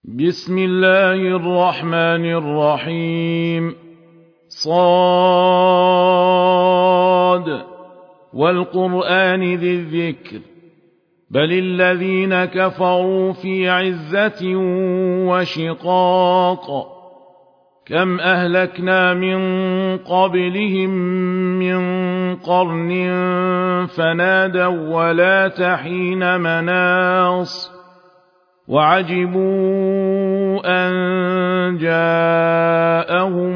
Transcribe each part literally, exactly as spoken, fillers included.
بسم الله الرحمن الرحيم صاد والقرآن ذي الذكر بل الذين كفروا في عزة وشقاق كم أهلكنا من قبلهم من قرن فنادوا ولا تحين مناص وعجبوا أن جاءهم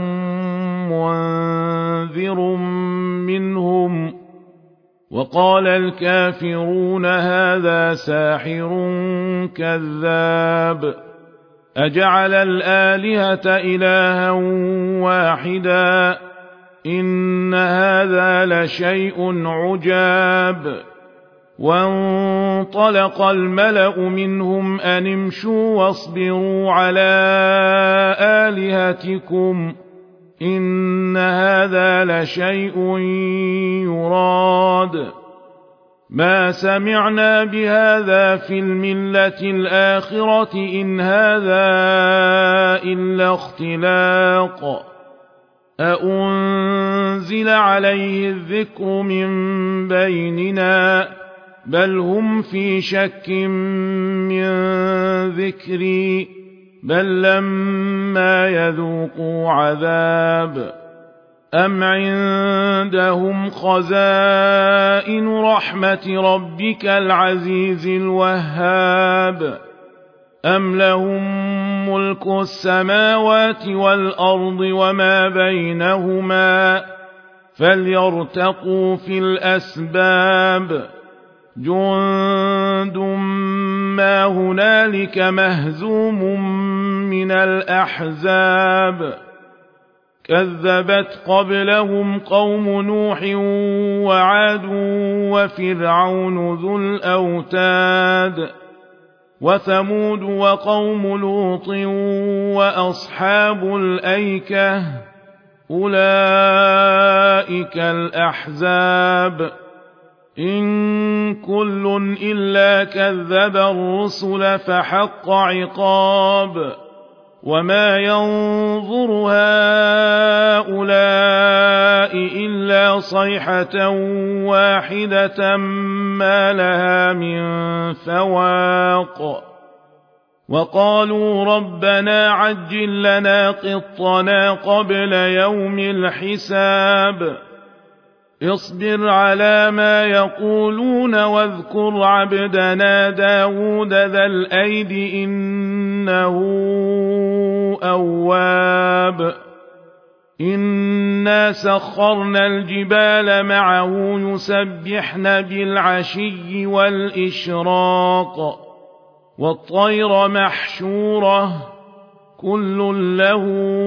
منذر منهم وقال الكافرون هذا ساحر كذاب أجعل الآلهة إلها واحدا إن هذا لشيء عجاب وانطلق الملأ منهم أن امشوا واصبروا على آلهتكم إن هذا لشيء يراد ما سمعنا بهذا في الملة الآخرة إن هذا إلا اختلاق أأنزل عليه الذكر من بيننا بل هم في شك من ذكري بل لما يذوقوا عذاب أم عندهم خزائن رحمة ربك العزيز الوهاب أم لهم ملك السماوات والأرض وما بينهما فليرتقوا في الأسباب جند ما هنالك مهزوم من الأحزاب كذبت قبلهم قوم نوح وعاد وفرعون ذو الأوتاد وثمود وقوم لوط وأصحاب الأيكة أولئك الأحزاب إن كل إلا كذب الرسل فحق عقاب وما ينظر هؤلاء إلا صيحة واحدة ما لها من فواق وقالوا ربنا عجل لنا قطنا قبل يوم الحساب اصبر على ما يقولون واذكر عبدنا داود ذا الأيد إنه أواب إنا سخرنا الجبال معه يسبحن بالعشي والإشراق والطير محشورة كل له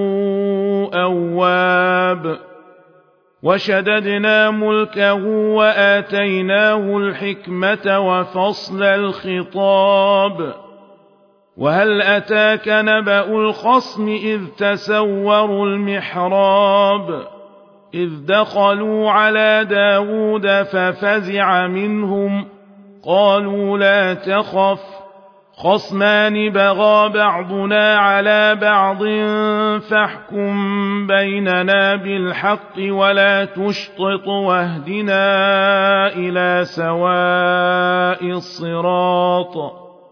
أواب وشددنا ملكه وآتيناه الحكمة وفصل الخطاب وهل أتاك نبأ الخصم إذ تسوروا المحراب إذ دخلوا على داود ففزع منهم قالوا لا تخف خصمان بغى بعضنا على بعض فاحكم بيننا بالحق ولا تشطط واهدنا إلى سواء الصراط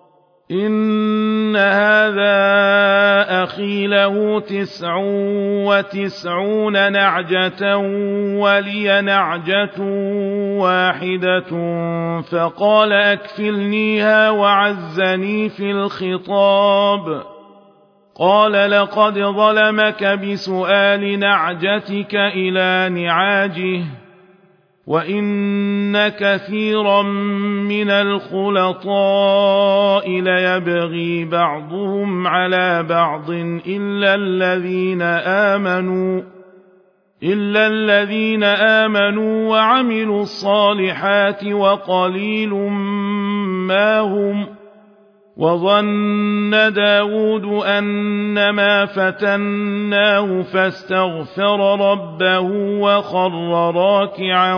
إن هذا أخي له تسع وتسعون نعجة ولي نعجة واحدة فقال أكفلنيها وعزني في الخطاب قال لقد ظلمك بسؤال نعجتك إلى نعاجه وإن كثيرا من الخلطاء ليبغي بعضهم على بعض إلا الذين آمنوا إلا الذين آمنوا وعملوا الصالحات وقليل ما هم وظن داود أنما فتناه فاستغفر ربه وخر راكعا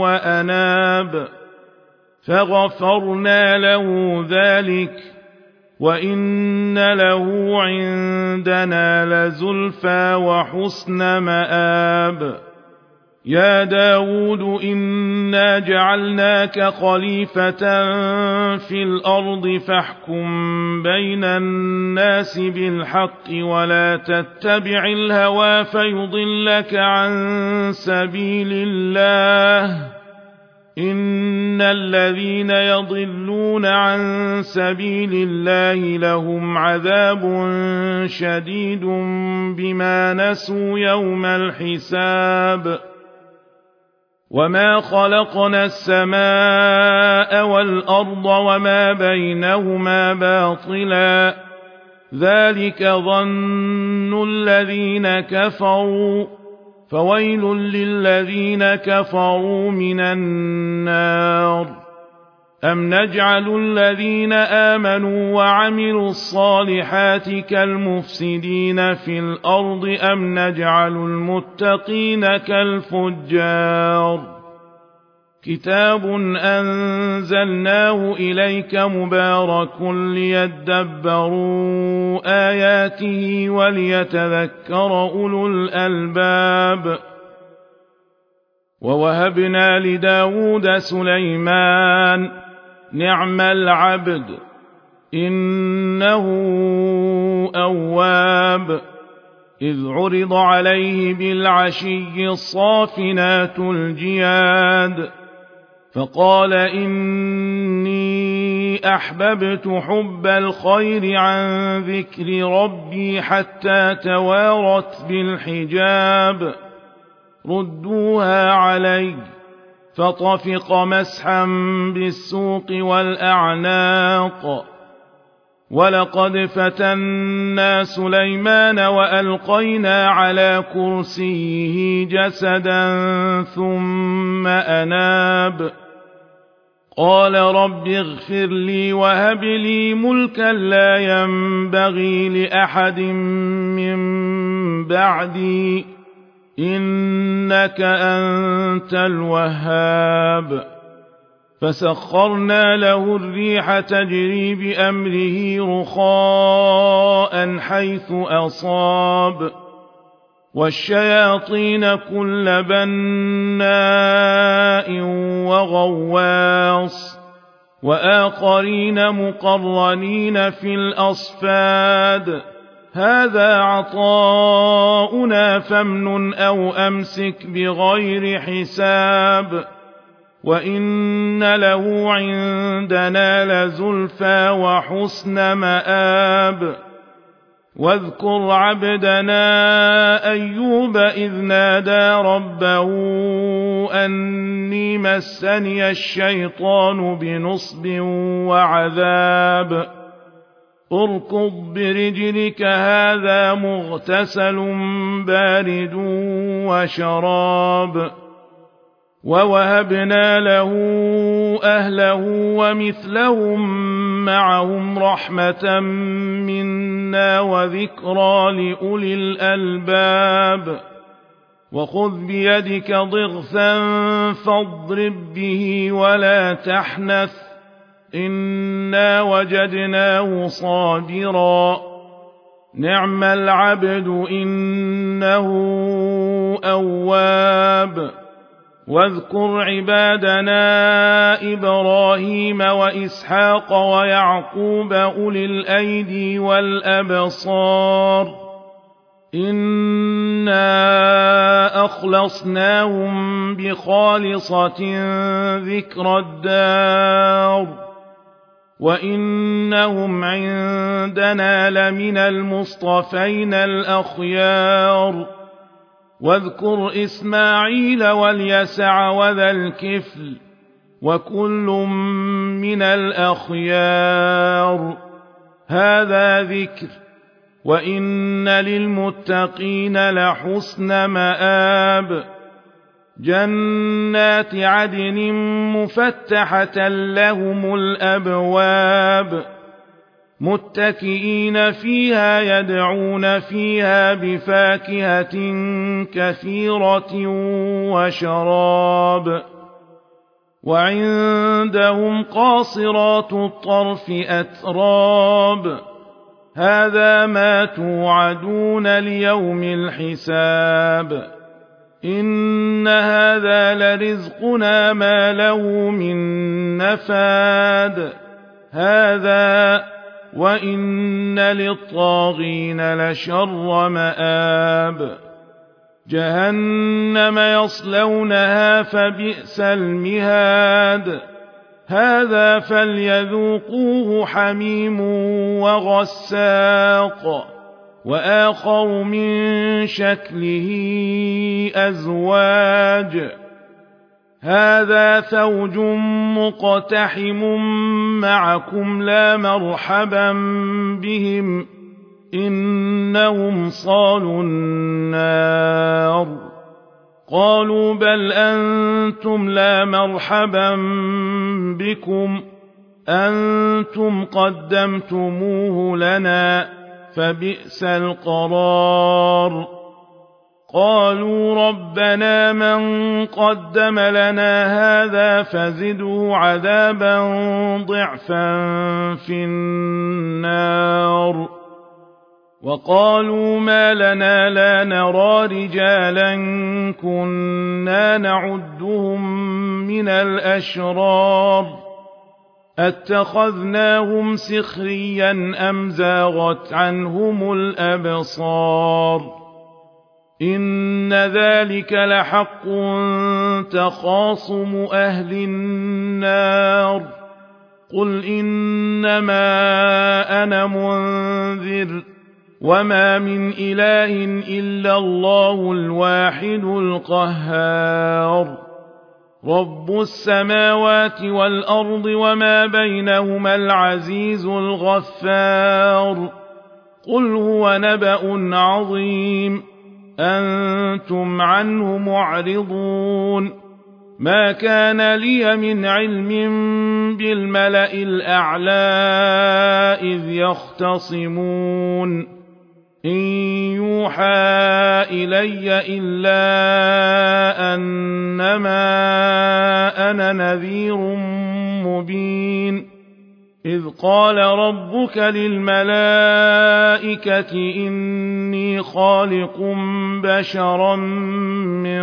وأناب فغفرنا له ذلك وإن له عندنا لزلفى وحسن مآب يا داود إنا جعلناك خليفة في الأرض فاحكم بين الناس بالحق ولا تتبع الهوى فيضلك عن سبيل الله إن الذين يضلون عن سبيل الله لهم عذاب شديد بما نسوا يوم الحساب وما خلقنا السماء والأرض وما بينهما باطلا ذلك ظن الذين كفروا فويل للذين كفروا من النار أم نجعل الذين آمنوا وعملوا الصالحات كالمفسدين في الأرض أم نجعل المتقين كالفجار كتاب أنزلناه إليك مبارك ليدبروا آياته وليتذكر أولو الألباب ووهبنا لداود سليمان نعم العبد إنه أواب إذ عرض عليه بالعشي الصافنات الجياد فقال إني أحببت حب الخير عن ذكر ربي حتى توارت بالحجاب ردوها علي فطفق مسحا بالسوق والأعناق ولقد فتنا سليمان وألقينا على كرسيه جسدا ثم أناب قال رب اغفر لي وهب لي ملكا لا ينبغي لأحد من بعدي إنك أنت الوهاب فسخرنا له الريح تجري بأمره رخاء حيث أصاب والشياطين كل بناء وغواص وآخرين مقرنين في الأصفاد هذا عطاؤنا فامنن أو أمسك بغير حساب وإن له عندنا لزلفى وحسن مآب واذكر عبدنا أيوب إذ نادى ربه أني مسني الشيطان بنصب وعذاب اركض برجلك هذا مغتسل بارد وشراب ووهبنا له أهله ومثلهم معهم رحمة منا وذكرى لأولي الألباب وخذ بيدك ضغثا فاضرب به ولا تحنث إنا وجدناه صابرا نعم العبد إنه أواب واذكر عبادنا إبراهيم وإسحاق ويعقوب أولي الأيدي والأبصار إنا أخلصناهم بخالصة ذكر الدار وإنهم عندنا لمن المصطفين الأخيار واذكر إسماعيل واليسع وذا الكفل وكل من الأخيار هذا ذكر وإن للمتقين لحسن مآب جنات عدن مفتحة لهم الأبواب متكئين فيها يدعون فيها بفاكهة كثيرة وشراب وعندهم قاصرات الطرف أتراب هذا ما توعدون ليوم الحساب إن هذا لرزقنا ما له من نفاد هذا وإن للطاغين لشر مآب جهنم يصلونها فبئس المهاد هذا فليذوقوه حميم وغساق وآخر من شكله أزواج هذا فوج مقتحم معكم لا مرحبا بهم إنهم صالوا النار قالوا بل أنتم لا مرحبا بكم أنتم قدمتموه لنا فبئس القرار قالوا ربنا من قدم لنا هذا فزده عذابا ضعفا في النار وقالوا ما لنا لا نرى رجالا كنا نعدهم من الأشرار اتخذناهم سخريا أم زاغت عنهم الأبصار إن ذلك لحق تخاصم أهل النار قل إنما أنا منذر وما من إله إلا الله الواحد القهار رب السماوات والأرض وما بينهما العزيز الغفار قل هو نبأ عظيم أنتم عنه معرضون ما كان لي من علم بالملأ الأعلى إذ يختصمون إن يوحى إلي إلا أنما أنا نذير مبين إذ قال ربك للملائكة إني خالق بشرا من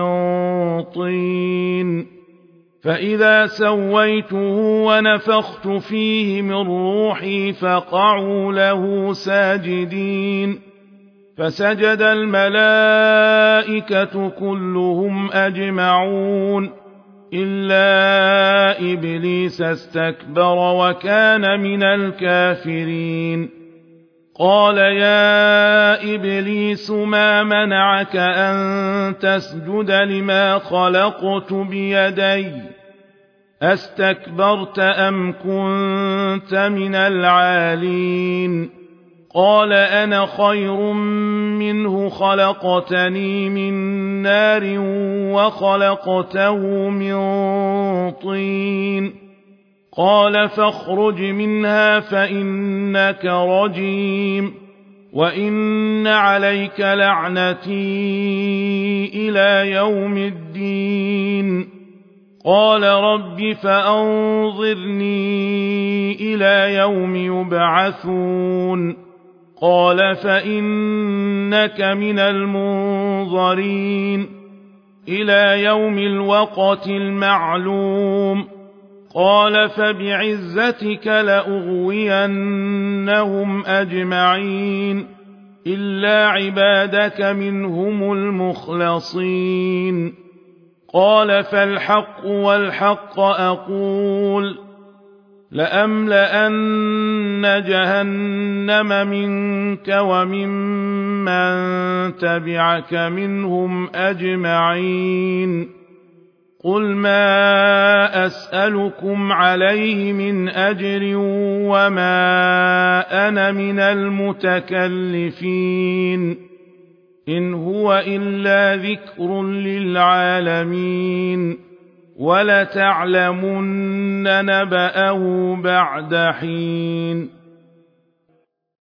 طين فإذا سويته ونفخت فيه من روحي فقعوا له ساجدين فسجد الملائكة كلهم أجمعون إلا إبليس استكبر وكان من الكافرين قال يا إبليس ما منعك أن تسجد لما خلقت بيدي أستكبرت أم كنت من العالين قال أنا خير منه خلقتني من نار وخلقته من طين قال فاخرج منها فإنك رجيم وإن عليك لعنتي إلى يوم الدين قال رب فأنظرني إلى يوم يبعثون قال فإنك من المنظرين إلى يوم الوقت المعلوم قال فبعزتك لأغوينهم أجمعين إلا عبادك منهم المخلصين قال فالحق والحق أقول لأملأن جهنم منك وممن تبعك منهم أجمعين قل ما أسألكم عليه من أجر وما أنا من المتكلفين إن هو إلا ذكر للعالمين ولتعلمن نبأه بعد حين